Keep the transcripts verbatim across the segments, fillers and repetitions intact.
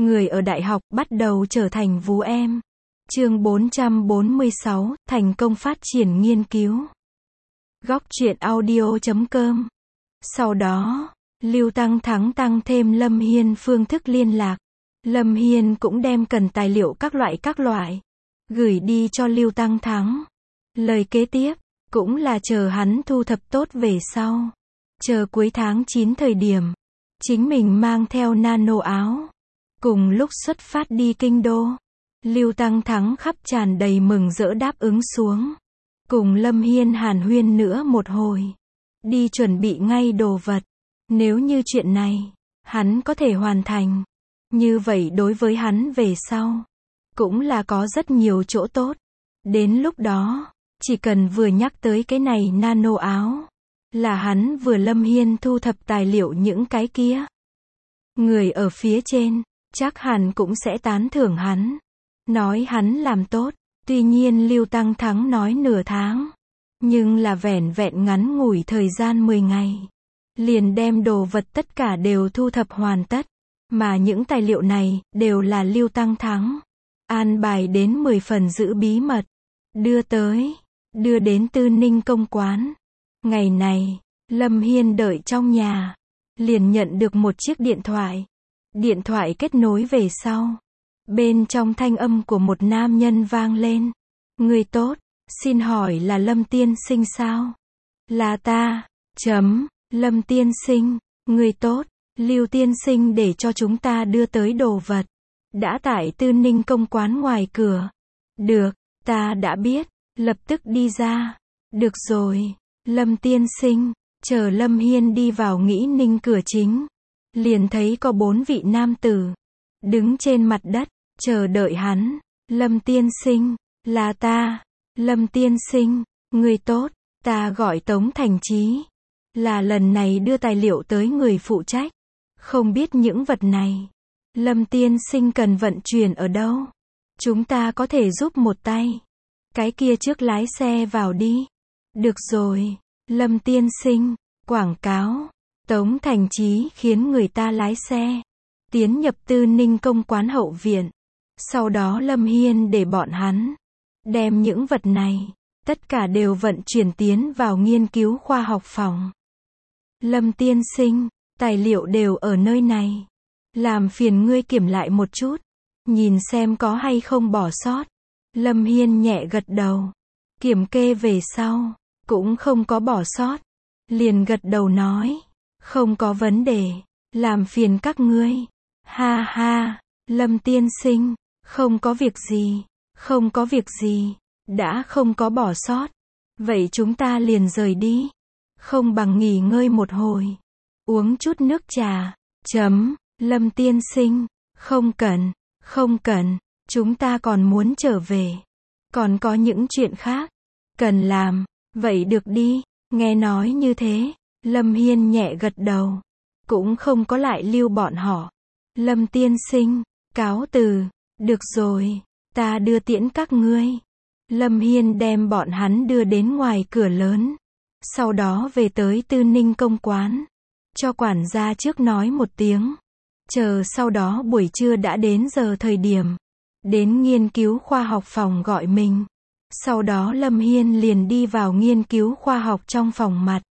Người ở đại học bắt đầu trở thành vú em. Chương bốn trăm bốn mươi sáu, thành công phát triển nghiên cứu. Góc truyện audio chấm com. Sau đó, Lưu Tăng Thắng tăng thêm Lâm Hiên phương thức liên lạc. Lâm Hiên cũng đem cần tài liệu các loại các loại, gửi đi cho Lưu Tăng Thắng. Lời kế tiếp, cũng là chờ hắn thu thập tốt về sau. Chờ cuối tháng chín thời điểm, chính mình mang theo nano áo. Cùng lúc xuất phát đi kinh đô, Lưu Tăng Thắng khắp tràn đầy mừng rỡ đáp ứng xuống. Cùng Lâm Hiên hàn huyên nữa một hồi. Đi chuẩn bị ngay đồ vật. Nếu như chuyện này, hắn có thể hoàn thành. Như vậy đối với hắn về sau, cũng là có rất nhiều chỗ tốt. Đến lúc đó, chỉ cần vừa nhắc tới cái này nano áo, là hắn vừa Lâm Hiên thu thập tài liệu những cái kia. Người ở phía trên, chắc hẳn cũng sẽ tán thưởng hắn. Nói hắn làm tốt. Tuy nhiên Lưu Tăng Thắng nói nửa tháng. Nhưng là vẻn vẹn ngắn ngủi thời gian mười ngày. Liền đem đồ vật tất cả đều thu thập hoàn tất. Mà những tài liệu này, đều là Lưu Tăng Thắng an bài đến mười phần giữ bí mật. Đưa tới, đưa đến Tư Ninh công quán. Ngày này, Lâm Hiên đợi trong nhà. Liền nhận được một chiếc điện thoại. Điện thoại kết nối về sau. Bên trong thanh âm của một nam nhân vang lên. Người tốt, xin hỏi là Lâm tiên sinh sao? Là ta, chấm, Lâm tiên sinh, người tốt, Lưu tiên sinh để cho chúng ta đưa tới đồ vật. Đã tại Tư Ninh công quán ngoài cửa. Được, ta đã biết, lập tức đi ra. Được rồi, Lâm tiên sinh, chờ Lâm Hiên đi vào Nghĩ Ninh cửa chính. Liền thấy có bốn vị nam tử, đứng trên mặt đất, chờ đợi hắn. Lâm tiên sinh, là ta. Lâm tiên sinh, người tốt, ta gọi Tống Thành Chí. Là lần này đưa tài liệu tới người phụ trách. Không biết những vật này, Lâm tiên sinh cần vận chuyển ở đâu? Chúng ta có thể giúp một tay. Cái kia trước lái xe vào đi. Được rồi, Lâm tiên sinh, quảng cáo. Tống Thành Chí khiến người ta lái xe tiến nhập Tư Ninh công quán hậu viện. Sau đó Lâm Hiên để bọn hắn đem những vật này tất cả đều vận chuyển tiến vào nghiên cứu khoa học phòng. Lâm tiên sinh, tài liệu đều ở nơi này. Làm phiền ngươi kiểm lại một chút, nhìn xem có hay không bỏ sót. Lâm Hiên nhẹ gật đầu. Kiểm kê về sau, cũng không có bỏ sót. Liền gật đầu nói. Không có vấn đề, làm phiền các ngươi. Ha ha, Lâm tiên sinh, không có việc gì, không có việc gì, đã không có bỏ sót. Vậy chúng ta liền rời đi. Không bằng nghỉ ngơi một hồi, uống chút nước trà. Chấm, Lâm tiên sinh, không cần, không cần, chúng ta còn muốn trở về. Còn có những chuyện khác, cần làm, vậy được đi. Nghe nói như thế, Lâm Hiên nhẹ gật đầu. Cũng không có lại lưu bọn họ. Lâm tiên sinh, cáo từ. Được rồi, ta đưa tiễn các ngươi. Lâm Hiên đem bọn hắn đưa đến ngoài cửa lớn. Sau đó về tới Tư Ninh công quán. Cho quản gia trước nói một tiếng. Chờ sau đó buổi trưa đã đến giờ thời điểm. Đến nghiên cứu khoa học phòng gọi mình. Sau đó Lâm Hiên liền đi vào nghiên cứu khoa học trong phòng mặt.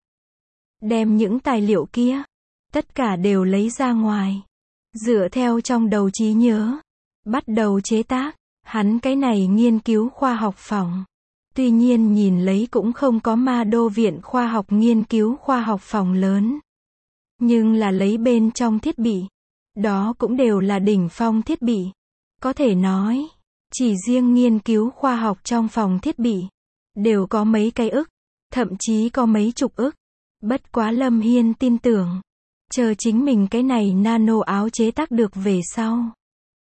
Đem những tài liệu kia, tất cả đều lấy ra ngoài. Dựa theo trong đầu trí nhớ, bắt đầu chế tác. Hắn cái này nghiên cứu khoa học phòng. Tuy nhiên nhìn lấy cũng không có Ma Đô viện khoa học nghiên cứu khoa học phòng lớn. Nhưng là lấy bên trong thiết bị. Đó cũng đều là đỉnh phong thiết bị. Có thể nói, chỉ riêng nghiên cứu khoa học trong phòng thiết bị, đều có mấy cái ức, thậm chí có mấy chục ức. Bất quá Lâm Hiên tin tưởng, chờ chính mình cái này nano áo chế tác được về sau.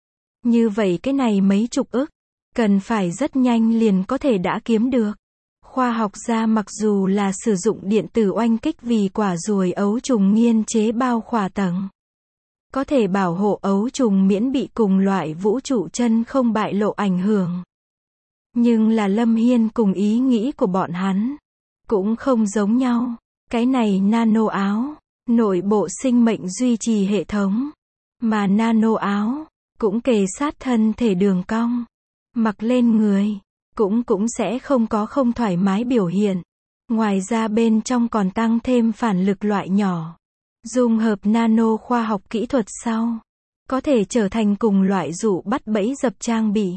Như vậy cái này mấy chục ức, cần phải rất nhanh liền có thể đã kiếm được. Khoa học gia mặc dù là sử dụng điện tử oanh kích vì quả ruồi ấu trùng nghiên chế bao khỏa tầng. Có thể bảo hộ ấu trùng miễn bị cùng loại vũ trụ chân không bại lộ ảnh hưởng. Nhưng là Lâm Hiên cùng ý nghĩ của bọn hắn, cũng không giống nhau. Cái này nano áo, nội bộ sinh mệnh duy trì hệ thống. Mà nano áo, cũng kề sát thân thể đường cong. Mặc lên người, cũng cũng sẽ không có không thoải mái biểu hiện. Ngoài ra bên trong còn tăng thêm phản lực loại nhỏ. Dung hợp nano khoa học kỹ thuật sau, có thể trở thành cùng loại dụ bắt bẫy dập trang bị.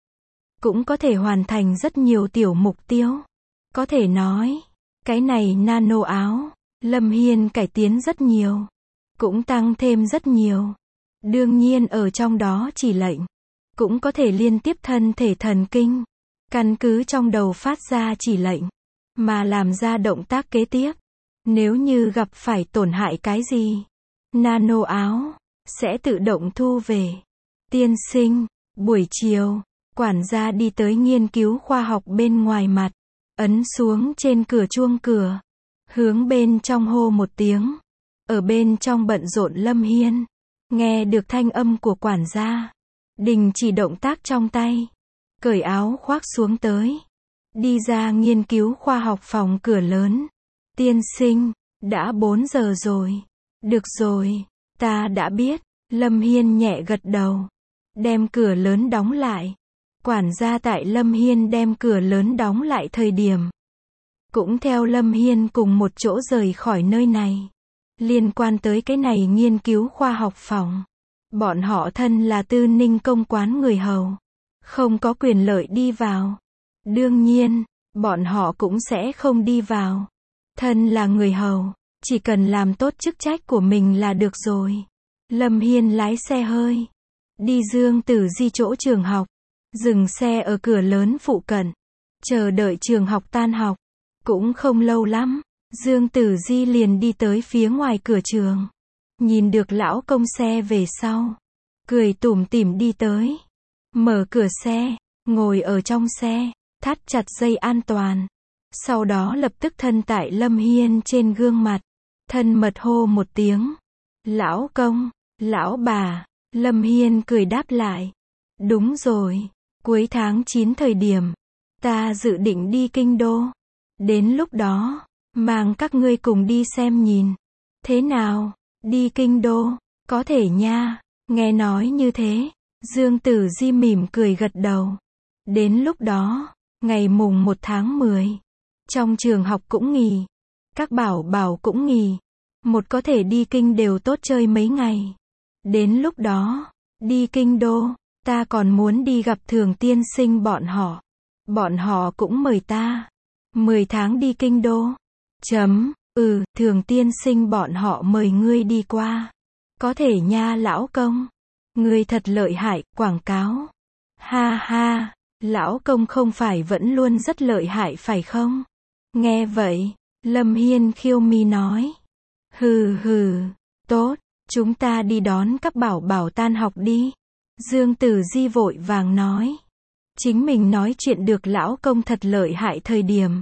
Cũng có thể hoàn thành rất nhiều tiểu mục tiêu. Có thể nói, cái này nano áo, Lâm Hiên cải tiến rất nhiều. Cũng tăng thêm rất nhiều. Đương nhiên ở trong đó chỉ lệnh, cũng có thể liên tiếp thân thể thần kinh. Căn cứ trong đầu phát ra chỉ lệnh, mà làm ra động tác kế tiếp. Nếu như gặp phải tổn hại cái gì, nano áo sẽ tự động thu về. Tiên sinh, buổi chiều, quản gia đi tới nghiên cứu khoa học bên ngoài mặt, ấn xuống trên cửa chuông cửa, hướng bên trong hô một tiếng. Ở bên trong bận rộn Lâm Hiên, nghe được thanh âm của quản gia, đình chỉ động tác trong tay, cởi áo khoác xuống tới, đi ra nghiên cứu khoa học phòng cửa lớn. Tiên sinh, đã bốn giờ rồi. Được rồi, ta đã biết. Lâm Hiên nhẹ gật đầu, đem cửa lớn đóng lại. Quản gia tại Lâm Hiên đem cửa lớn đóng lại thời điểm, cũng theo Lâm Hiên cùng một chỗ rời khỏi nơi này. Liên quan tới cái này nghiên cứu khoa học phòng, bọn họ thân là Tư Ninh công quán người hầu, không có quyền lợi đi vào. Đương nhiên, bọn họ cũng sẽ không đi vào. Thân là người hầu, chỉ cần làm tốt chức trách của mình là được rồi. Lâm Hiên lái xe hơi, đi Dương Tử Di chỗ trường học, dừng xe ở cửa lớn phụ cận, chờ đợi trường học tan học. Cũng không lâu lắm, Dương Tử Di liền đi tới phía ngoài cửa trường. Nhìn được lão công xe về sau, cười tủm tỉm đi tới, mở cửa xe, ngồi ở trong xe, thắt chặt dây an toàn. Sau đó lập tức thân tại Lâm Hiên trên gương mặt, thân mật hô một tiếng. Lão công, lão bà. Lâm Hiên cười đáp lại. Đúng rồi, cuối tháng chín thời điểm, ta dự định đi kinh đô. Đến lúc đó, mang các ngươi cùng đi xem nhìn. Thế nào, đi kinh đô, có thể nha. Nghe nói như thế, Dương Tử Di mỉm cười gật đầu. Đến lúc đó, ngày mùng một tháng mười, trong trường học cũng nghỉ, các bảo bảo cũng nghỉ, một có thể đi kinh đều tốt chơi mấy ngày. Đến lúc đó, đi kinh đô, ta còn muốn đi gặp Thường tiên sinh bọn họ. Bọn họ cũng mời ta. mười tháng đi kinh đô. Chấm, ừ, Thường tiên sinh bọn họ mời ngươi đi qua. Có thể nha lão công. Ngươi thật lợi hại, quảng cáo. Ha ha, lão công không phải vẫn luôn rất lợi hại phải không? Nghe vậy, Lâm Hiên khiêu mi nói. Hừ hừ, tốt, chúng ta đi đón các bảo bảo tan học đi. Dương Tử Di vội vàng nói. Chính mình nói chuyện được lão công thật lợi hại thời điểm.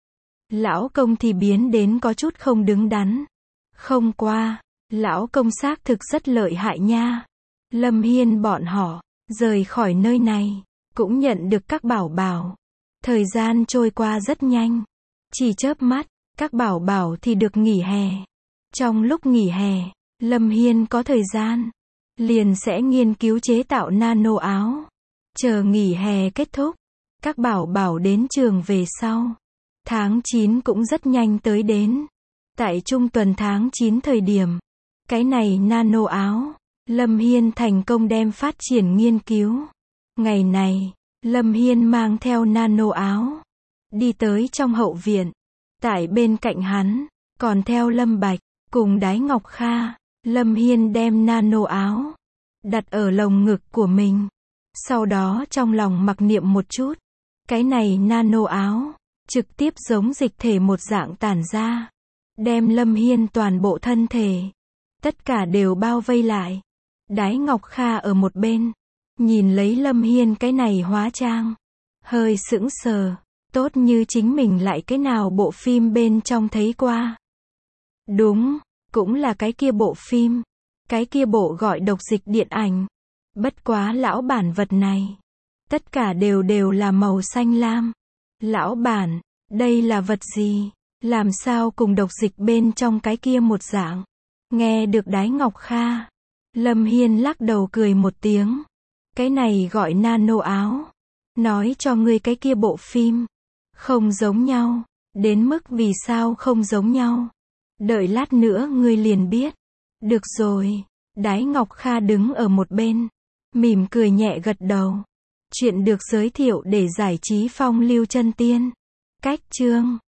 Lão công thì biến đến có chút không đứng đắn. Không qua, lão công xác thực rất lợi hại nha. Lâm Hiên bọn họ, rời khỏi nơi này, cũng nhận được các bảo bảo. Thời gian trôi qua rất nhanh. Chỉ chớp mắt, các bảo bảo thì được nghỉ hè. Trong lúc nghỉ hè, Lâm Hiên có thời gian, liền sẽ nghiên cứu chế tạo nano áo. Chờ nghỉ hè kết thúc, các bảo bảo đến trường về sau. Tháng chín cũng rất nhanh tới đến. Tại trung tuần tháng chín thời điểm, cái này nano áo, Lâm Hiên thành công đem phát triển nghiên cứu. Ngày này, Lâm Hiên mang theo nano áo, đi tới trong hậu viện. Tại bên cạnh hắn, còn theo Lâm Bạch, cùng Đái Ngọc Kha. Lâm Hiên đem nano áo, đặt ở lồng ngực của mình. Sau đó trong lòng mặc niệm một chút. Cái này nano áo, trực tiếp giống dịch thể một dạng tản ra. Đem Lâm Hiên toàn bộ thân thể, tất cả đều bao vây lại. Đái Ngọc Kha ở một bên, nhìn lấy Lâm Hiên cái này hóa trang, hơi sững sờ. Tốt như chính mình lại cái nào bộ phim bên trong thấy qua. Đúng, cũng là cái kia bộ phim. Cái kia bộ gọi độc dịch điện ảnh. Bất quá lão bản vật này, tất cả đều đều là màu xanh lam. Lão bản, đây là vật gì? Làm sao cùng độc dịch bên trong cái kia một dạng? Nghe được Đái Ngọc Kha, Lâm Hiên lắc đầu cười một tiếng. Cái này gọi nano áo. Nói cho ngươi cái kia bộ phim. Không giống nhau. Đến mức vì sao không giống nhau. Đợi lát nữa ngươi liền biết. Được rồi. Đái Ngọc Kha đứng ở một bên. Mỉm cười nhẹ gật đầu. Chuyện được giới thiệu để giải trí phong lưu chân tiên. Cách chương